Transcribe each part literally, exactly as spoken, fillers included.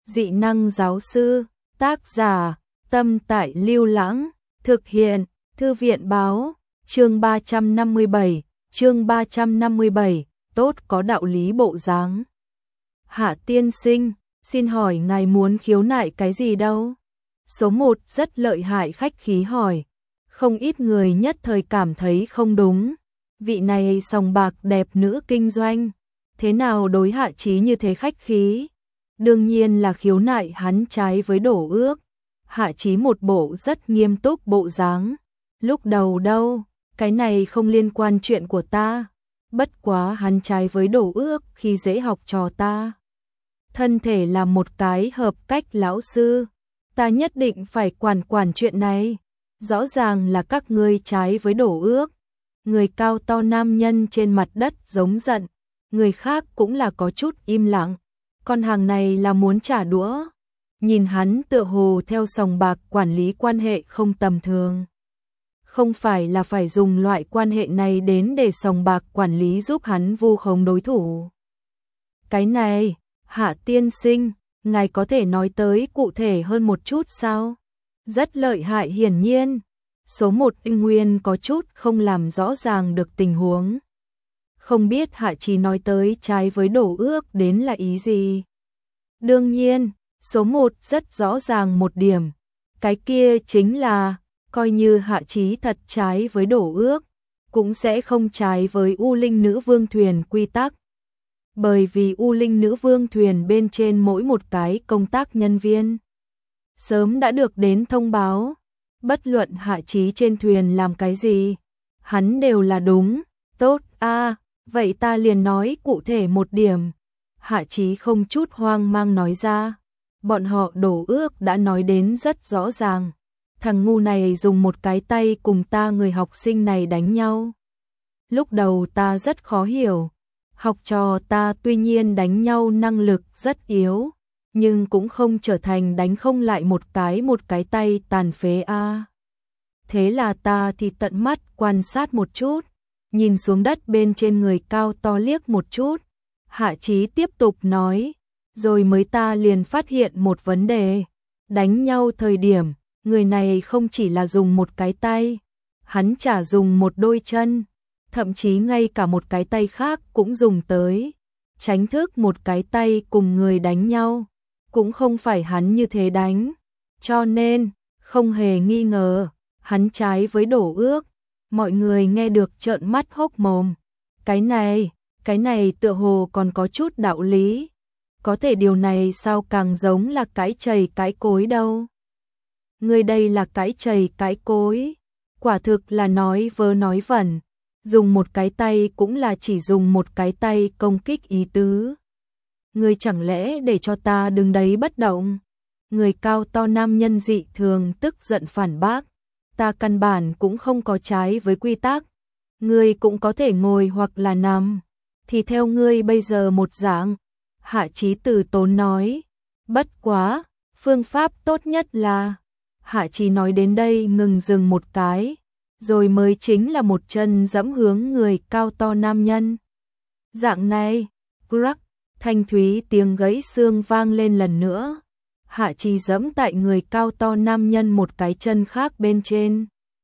Dị năng giáo sư, tác giả, Tâm Tại Lưu Lãng, thực hiện, Thư viện báo, chương ba trăm năm mươi bảy, chương ba trăm năm mươi bảy, tốt có đạo lý bộ dáng. Hạ tiên sinh, xin hỏi ngài muốn khiếu nại cái gì đâu? Số một rất lợi hại khách khí hỏi. Không ít người nhất thời cảm thấy không đúng. Vị này sòng bạc đẹp nữ kinh doanh, thế nào đối Hạ Chí như thế khách khí? Đương nhiên là khiếu nại hắn trái với đổ ước. Hạ Chí một bộ rất nghiêm túc bộ dáng. Lúc đầu đâu, cái này không liên quan chuyện của ta. Bất quá hắn trái với đổ ước khi dễ học trò ta. Thân thể là một cái hợp cách lão sư. Ta nhất định phải quản quản chuyện này. Rõ ràng là các ngươi trái với đổ ước. Người cao to nam nhân trên mặt đất giống giận. Người khác cũng là có chút im lặng. Con hàng này là muốn trả đũa. Nhìn hắn tựa hồ theo sòng bạc quản lý quan hệ không tầm thường. Không phải là phải dùng loại quan hệ này đến để sòng bạc quản lý giúp hắn vu khống đối thủ. Cái này, Hạ tiên sinh, ngài có thể nói tới cụ thể hơn một chút sao? Rất lợi hại hiển nhiên. Số một Tinh Nguyên có chút không làm rõ ràng được tình huống. Không biết Hạ Chí nói tới trái với đổ ước đến là ý gì? Đương nhiên, số một rất rõ ràng một điểm. Cái kia chính là, coi như Hạ Chí thật trái với đổ ước, cũng sẽ không trái với U Linh Nữ Vương Thuyền quy tắc. Bởi vì U Linh Nữ Vương Thuyền bên trên mỗi một cái công tác nhân viên sớm đã được đến thông báo. Bất luận Hạ Chí trên thuyền làm cái gì, hắn đều là đúng. Tốt a, à, vậy ta liền nói cụ thể một điểm. Hạ Chí không chút hoang mang nói ra. Bọn họ đổ ước đã nói đến rất rõ ràng. Thằng ngu này dùng một cái tay cùng ta người học sinh này đánh nhau. Lúc đầu ta rất khó hiểu. Học trò ta tuy nhiên đánh nhau năng lực rất yếu, nhưng cũng không trở thành đánh không lại một cái một cái tay tàn phế a. À. Thế là ta thì tận mắt quan sát một chút, nhìn xuống đất bên trên người cao to liếc một chút. Hạ Chí tiếp tục nói, rồi mới ta liền phát hiện một vấn đề. Đánh nhau thời điểm, người này không chỉ là dùng một cái tay, hắn chả dùng một đôi chân, thậm chí ngay cả một cái tay khác cũng dùng tới. Tránh thức một cái tay cùng người đánh nhau, cũng không phải hắn như thế đánh. Cho nên, không hề nghi ngờ, hắn trái với đổ ước. Mọi người nghe được trợn mắt hốc mồm. Cái này, cái này tựa hồ còn có chút đạo lý. Có thể điều này sao càng giống là cái chày cái cối đâu. Người đây là cái chày cái cối. Quả thực là nói vớ nói vẩn. Dùng một cái tay cũng là chỉ dùng một cái tay công kích ý tứ. Người chẳng lẽ để cho ta đứng đấy bất động? Người cao to nam nhân dị thường tức giận phản bác. Ta căn bản cũng không có trái với quy tắc. Ngươi cũng có thể ngồi hoặc là nằm. Thì theo ngươi bây giờ một dạng. Hạ Chí từ tốn nói. Bất quá, phương pháp tốt nhất là. Hạ Chí nói đến đây ngừng dừng một cái. Rồi mới chính là một chân dẫm hướng người cao to nam nhân. Dạng này, crack, thanh thúy tiếng gãy xương vang lên lần nữa. Hạ Chí dẫm tại người cao to nam nhân một cái chân khác bên trên.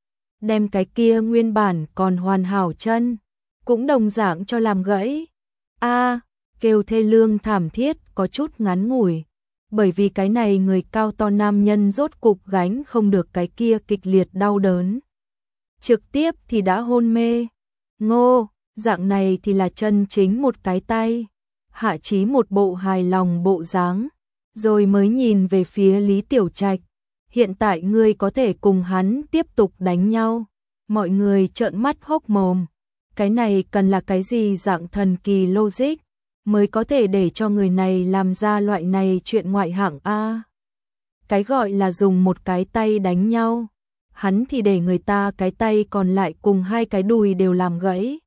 Đem cái kia nguyên bản còn hoàn hảo chân, cũng đồng dạng cho làm gãy. A, à, kêu thê lương thảm thiết có chút ngắn ngủi. Bởi vì cái này người cao to nam nhân rốt cục gánh không được cái kia kịch liệt đau đớn. Trực tiếp thì đã hôn mê. Ngô, dạng này thì là chân chính một cái tay. Hạ Chí một bộ hài lòng bộ dáng, rồi mới nhìn về phía Lý Tiểu Trạch. Hiện tại ngươi có thể cùng hắn tiếp tục đánh nhau. Mọi người trợn mắt hốc mồm. Cái này cần là cái gì dạng thần kỳ logic mới có thể để cho người này làm ra loại này chuyện ngoại hạng a. Cái gọi là dùng một cái tay đánh nhau, hắn thì để người ta cái tay còn lại cùng hai cái đùi đều làm gãy.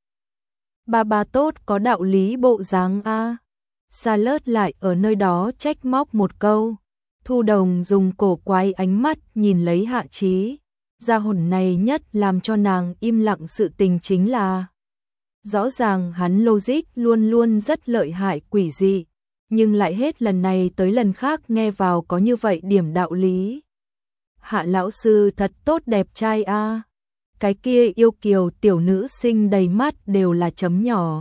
Ba ba tốt có đạo lý bộ dáng a. Sa Lớt lại ở nơi đó trách móc một câu. Thu Đồng dùng cổ quái ánh mắt nhìn lấy Hạ Chí. Gia hồn này nhất làm cho nàng im lặng sự tình chính là rõ ràng hắn logic luôn luôn rất lợi hại quỷ dị, nhưng lại hết lần này tới lần khác nghe vào có như vậy điểm đạo lý. Hạ lão sư thật tốt đẹp trai a. Cái kia yêu kiều tiểu nữ sinh đầy mắt đều là chấm nhỏ.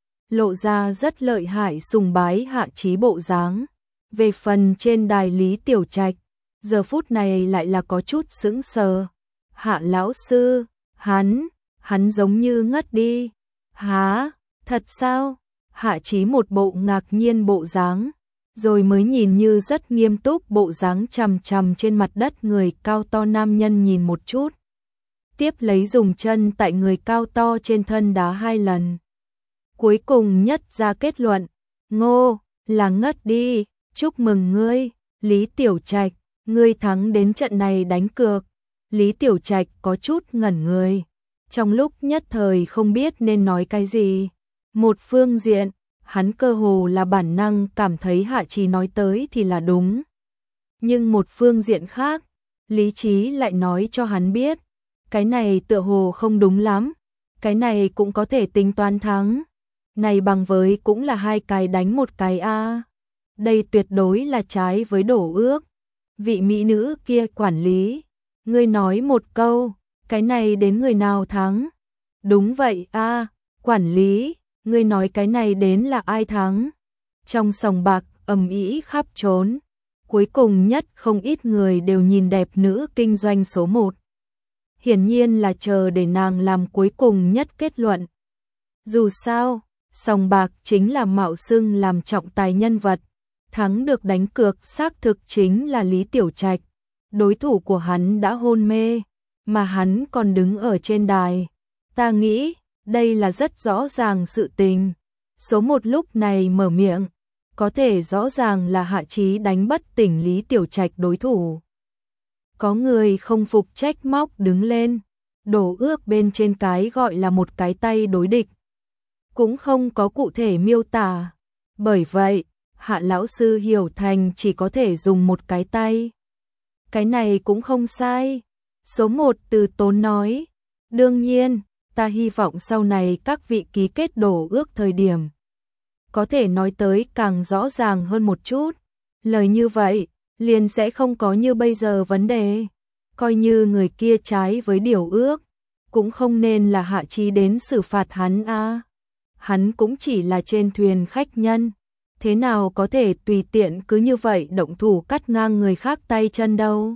Lộ ra rất lợi hại sùng bái Hạ Chí bộ dáng. Về phần trên đài Lý Tiểu Trạch, giờ phút này lại là có chút sững sờ. Hạ lão sư, hắn, hắn giống như ngất đi. Hả, thật sao? Hạ Chí một bộ ngạc nhiên bộ dáng, rồi mới nhìn như rất nghiêm túc bộ dáng chằm chằm trên mặt đất người cao to nam nhân nhìn một chút. Tiếp lấy dùng chân tại người cao to trên thân đá hai lần. Cuối cùng nhất ra kết luận, Ngô, là ngất đi, chúc mừng ngươi, Lý Tiểu Trạch, ngươi thắng đến trận này đánh cược. Lý Tiểu Trạch có chút ngẩn người, trong lúc nhất thời không biết nên nói cái gì. Một phương diện, hắn cơ hồ là bản năng cảm thấy Hạ Chí nói tới thì là đúng. Nhưng một phương diện khác, lý trí lại nói cho hắn biết, cái này tựa hồ không đúng lắm, cái này cũng có thể tính toán thắng. Này bằng với cũng là hai cái đánh một cái a. Đây tuyệt đối là trái với đổ ước. Vị mỹ nữ kia quản lý, ngươi nói một câu, cái này đến người nào thắng? Đúng vậy a, quản lý, ngươi nói cái này đến là ai thắng? Trong sòng bạc ầm ĩ khắp trốn, cuối cùng nhất không ít người đều nhìn đẹp nữ kinh doanh số một. Hiển nhiên là chờ để nàng làm cuối cùng nhất kết luận. Dù sao, sòng bạc chính là mạo xưng làm trọng tài nhân vật, thắng được đánh cược xác thực chính là Lý Tiểu Trạch. Đối thủ của hắn đã hôn mê, mà hắn còn đứng ở trên đài. Ta nghĩ, đây là rất rõ ràng sự tình. Số một lúc này mở miệng, có thể rõ ràng là Hạ Chí đánh bất tỉnh Lý Tiểu Trạch đối thủ. Có người không phục trách móc đứng lên, đổ ước bên trên cái gọi là một cái tay đối địch. Cũng không có cụ thể miêu tả. Bởi vậy, Hạ lão sư hiểu thành chỉ có thể dùng một cái tay. Cái này cũng không sai. Số một từ tốn nói. Đương nhiên, ta hy vọng sau này các vị ký kết đổ ước thời điểm có thể nói tới càng rõ ràng hơn một chút. Lời như vậy, liền sẽ không có như bây giờ vấn đề. Coi như người kia trái với điều ước, cũng không nên là Hạ Chí đến xử phạt hắn a. Hắn cũng chỉ là trên thuyền khách nhân, thế nào có thể tùy tiện cứ như vậy động thủ cắt ngang người khác tay chân đâu.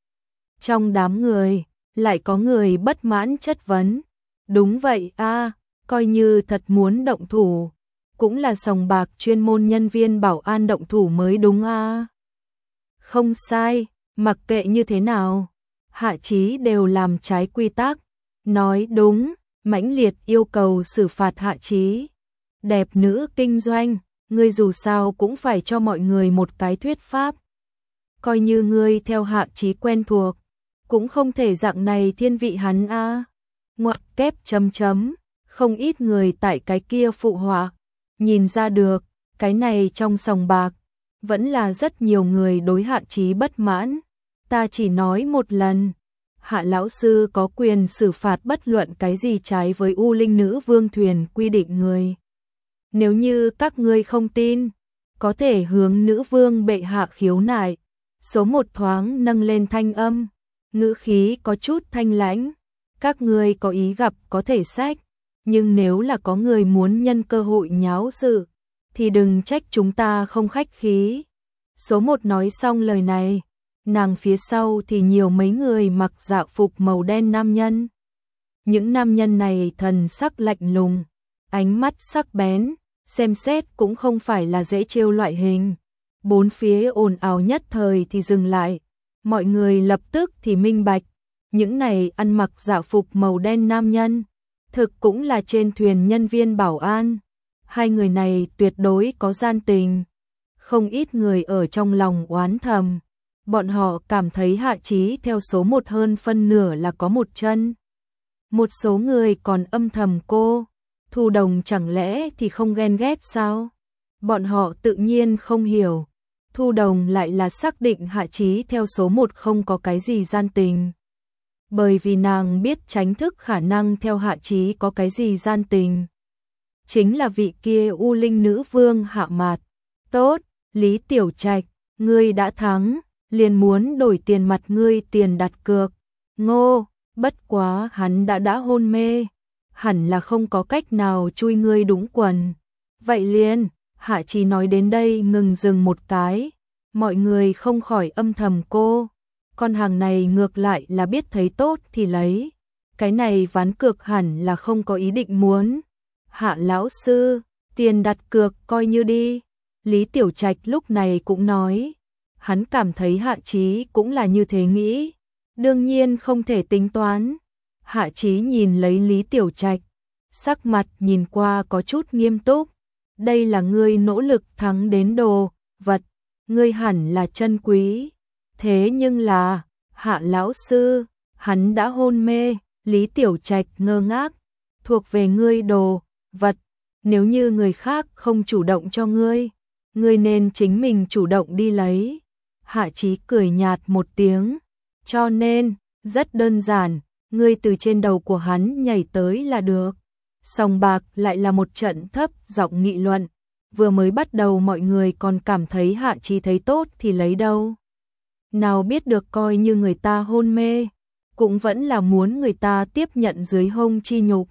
Trong đám người, lại có người bất mãn chất vấn. Đúng vậy a, coi như thật muốn động thủ, cũng là sòng bạc chuyên môn nhân viên bảo an động thủ mới đúng a. Không sai, mặc kệ như thế nào, Hạ Chí đều làm trái quy tắc. Nói đúng, mãnh liệt yêu cầu xử phạt Hạ Chí. Đẹp nữ kinh doanh, ngươi dù sao cũng phải cho mọi người một cái thuyết pháp. Coi như ngươi theo Hạ Chí quen thuộc, cũng không thể dạng này thiên vị hắn a. Ngoặc kép chấm chấm, không ít người tại cái kia phụ họa, nhìn ra được, cái này trong sòng bạc, vẫn là rất nhiều người đối Hạ Chí bất mãn. Ta chỉ nói một lần, Hạ lão sư có quyền xử phạt bất luận cái gì trái với U Linh Nữ Vương thuyền quy định người. Nếu như các ngươi không tin, có thể hướng nữ vương bệ hạ khiếu nại. Số một thoáng nâng lên thanh âm, ngữ khí có chút thanh lãnh. Các ngươi có ý gặp có thể sách, nhưng nếu là có người muốn nhân cơ hội nháo sự, thì đừng trách chúng ta không khách khí. Số một nói xong lời này, nàng phía sau thì nhiều mấy người mặc dạ phục màu đen nam nhân. Những nam nhân này thần sắc lạnh lùng, ánh mắt sắc bén, xem xét cũng không phải là dễ trêu loại hình. Bốn phía ồn ào nhất thời thì dừng lại, mọi người lập tức thì minh bạch, những này ăn mặc dạ phục màu đen nam nhân, thực cũng là trên thuyền nhân viên bảo an. Hai người này tuyệt đối có gian tình. Không ít người ở trong lòng oán thầm, bọn họ cảm thấy Hạ Chí theo số một hơn phân nửa là có một chân. Một số người còn âm thầm cô, Thu Đồng chẳng lẽ thì không ghen ghét sao? Bọn họ tự nhiên không hiểu, Thu Đồng lại là xác định Hạ Chí theo số một không có cái gì gian tình. Bởi vì nàng biết tránh thức khả năng theo Hạ Chí có cái gì gian tình. Chính là vị kia U Linh Nữ Vương Hạ Mạt. Tốt, Lý Tiểu Trạch, ngươi đã thắng, liền muốn đổi tiền mặt ngươi tiền đặt cược. Ngô, bất quá hắn đã đã hôn mê, hẳn là không có cách nào chui ngươi đúng quần. Vậy liền, Hạ Chí nói đến đây ngừng dừng một cái, mọi người không khỏi âm thầm cô. Con hàng này ngược lại là biết thấy tốt thì lấy. Cái này ván cược hẳn là không có ý định muốn. Hạ lão sư, tiền đặt cược coi như đi. Lý Tiểu Trạch lúc này cũng nói. Hắn cảm thấy Hạ Chí cũng là như thế nghĩ. Đương nhiên không thể tính toán. Hạ Chí nhìn lấy Lý Tiểu Trạch, sắc mặt nhìn qua có chút nghiêm túc. Đây là ngươi nỗ lực thắng đến đồ vật, ngươi hẳn là chân quý. Thế nhưng là, Hạ lão sư, hắn đã hôn mê. Lý Tiểu Trạch ngơ ngác, thuộc về ngươi đồ vật, nếu như người khác không chủ động cho ngươi, ngươi nên chính mình chủ động đi lấy. Hạ Chí cười nhạt một tiếng, cho nên, rất đơn giản, ngươi từ trên đầu của hắn nhảy tới là được. Sòng bạc lại là một trận thấp giọng nghị luận, vừa mới bắt đầu mọi người còn cảm thấy Hạ Chí thấy tốt thì lấy đâu. Nào biết được coi như người ta hôn mê, cũng vẫn là muốn người ta tiếp nhận dưới hông chi nhục.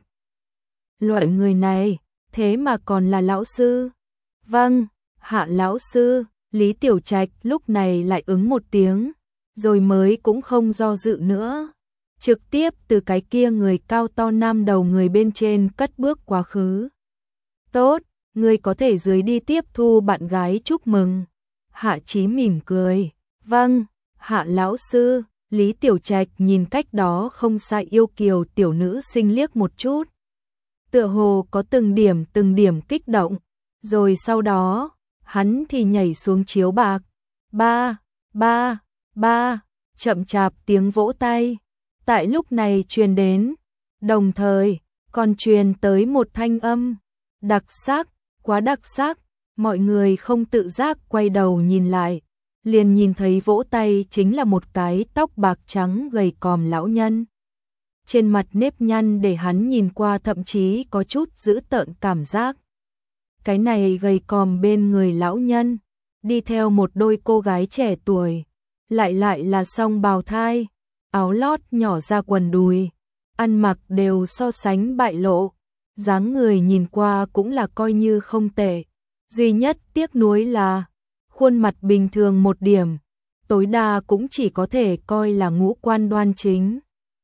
Loại người này, thế mà còn là lão sư. Vâng, Hạ lão sư, Lý Tiểu Trạch lúc này lại ứng một tiếng, rồi mới cũng không do dự nữa. Trực tiếp từ cái kia người cao to nam đầu người bên trên cất bước quá khứ. Tốt, người có thể dưới đi tiếp thu bạn gái chúc mừng. Hạ Chí mỉm cười. Vâng, Hạ lão sư. Lý Tiểu Trạch nhìn cách đó không xa yêu kiều tiểu nữ sinh liếc một chút. Tựa hồ có từng điểm từng điểm kích động. Rồi sau đó, hắn thì nhảy xuống chiếu bạc. Ba, ba, ba, chậm chạp tiếng vỗ tay. Tại lúc này truyền đến. Đồng thời, còn truyền tới một thanh âm. Đặc sắc, quá đặc sắc. Mọi người không tự giác quay đầu nhìn lại. Liền nhìn thấy vỗ tay chính là một cái tóc bạc trắng gầy còm lão nhân. Trên mặt nếp nhăn để hắn nhìn qua thậm chí có chút dữ tợn cảm giác. Cái này gầy còm bên người lão nhân, đi theo một đôi cô gái trẻ tuổi, lại lại là song bào thai, áo lót nhỏ ra quần đùi, ăn mặc đều so sánh bại lộ, dáng người nhìn qua cũng là coi như không tệ. Duy nhất tiếc nuối là khuôn mặt bình thường một điểm, tối đa cũng chỉ có thể coi là ngũ quan đoan chính.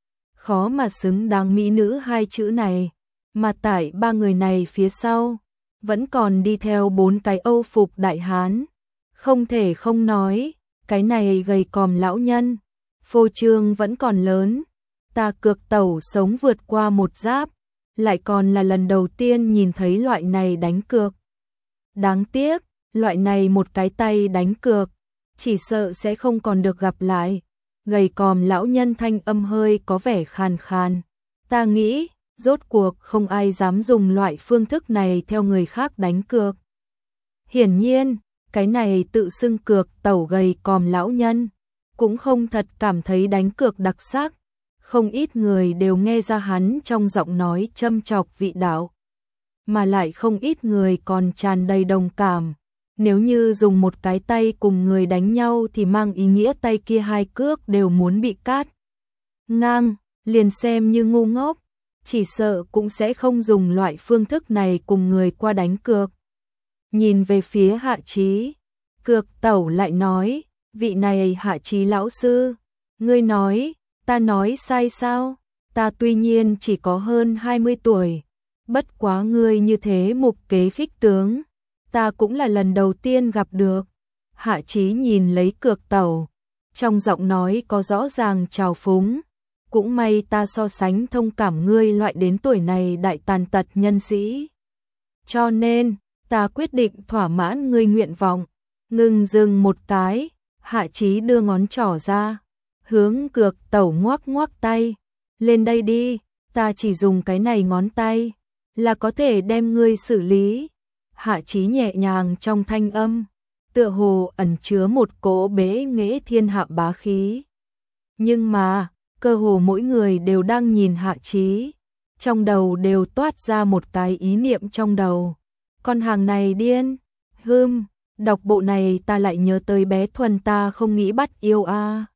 Khó mà xứng đáng mỹ nữ hai chữ này, mà tại ba người này phía sau, vẫn còn đi theo bốn cái Âu phục đại hán. Không thể không nói, cái này gầy còm lão nhân, phô trương vẫn còn lớn. Ta cược tẩu sống vượt qua một giáp, lại còn là lần đầu tiên nhìn thấy loại này đánh cược. Đáng tiếc, loại này một cái tay đánh cược, chỉ sợ sẽ không còn được gặp lại. Gầy còm lão nhân thanh âm hơi có vẻ khàn khàn. Ta nghĩ, rốt cuộc không ai dám dùng loại phương thức này theo người khác đánh cược. Hiển nhiên, cái này tự xưng cược tẩu gầy còm lão nhân, cũng không thật cảm thấy đánh cược đặc sắc. Không ít người đều nghe ra hắn trong giọng nói châm chọc vị đạo, mà lại không ít người còn tràn đầy đồng cảm. Nếu như dùng một cái tay cùng người đánh nhau thì mang ý nghĩa tay kia hai cước đều muốn bị cắt ngang, liền xem như ngu ngốc, chỉ sợ cũng sẽ không dùng loại phương thức này cùng người qua đánh cược. Nhìn về phía Hạ Chí, cược tẩu lại nói, vị này Hạ Chí lão sư, ngươi nói, ta nói sai sao? Ta tuy nhiên chỉ có hơn hai mươi tuổi, bất quá ngươi như thế mục kế khích tướng, ta cũng là lần đầu tiên gặp được. Hạ Chí nhìn lấy cược tẩu, trong giọng nói có rõ ràng trào phúng. Cũng may ta so sánh thông cảm ngươi loại đến tuổi này đại tàn tật nhân sĩ. Cho nên, ta quyết định thỏa mãn ngươi nguyện vọng. Ngừng dừng một cái, Hạ Chí đưa ngón trỏ ra, hướng cược tẩu ngoắc ngoắc tay. Lên đây đi, ta chỉ dùng cái này ngón tay, là có thể đem ngươi xử lý. Hạ Chí nhẹ nhàng trong thanh âm, tựa hồ ẩn chứa một cỗ bế nghệ thiên hạ bá khí. Nhưng mà, cơ hồ mỗi người đều đang nhìn Hạ Chí, trong đầu đều toát ra một cái ý niệm trong đầu. Con hàng này điên, hưm, Đọc bộ này ta lại nhớ tới bé Thuần, ta không nghĩ bắt yêu a.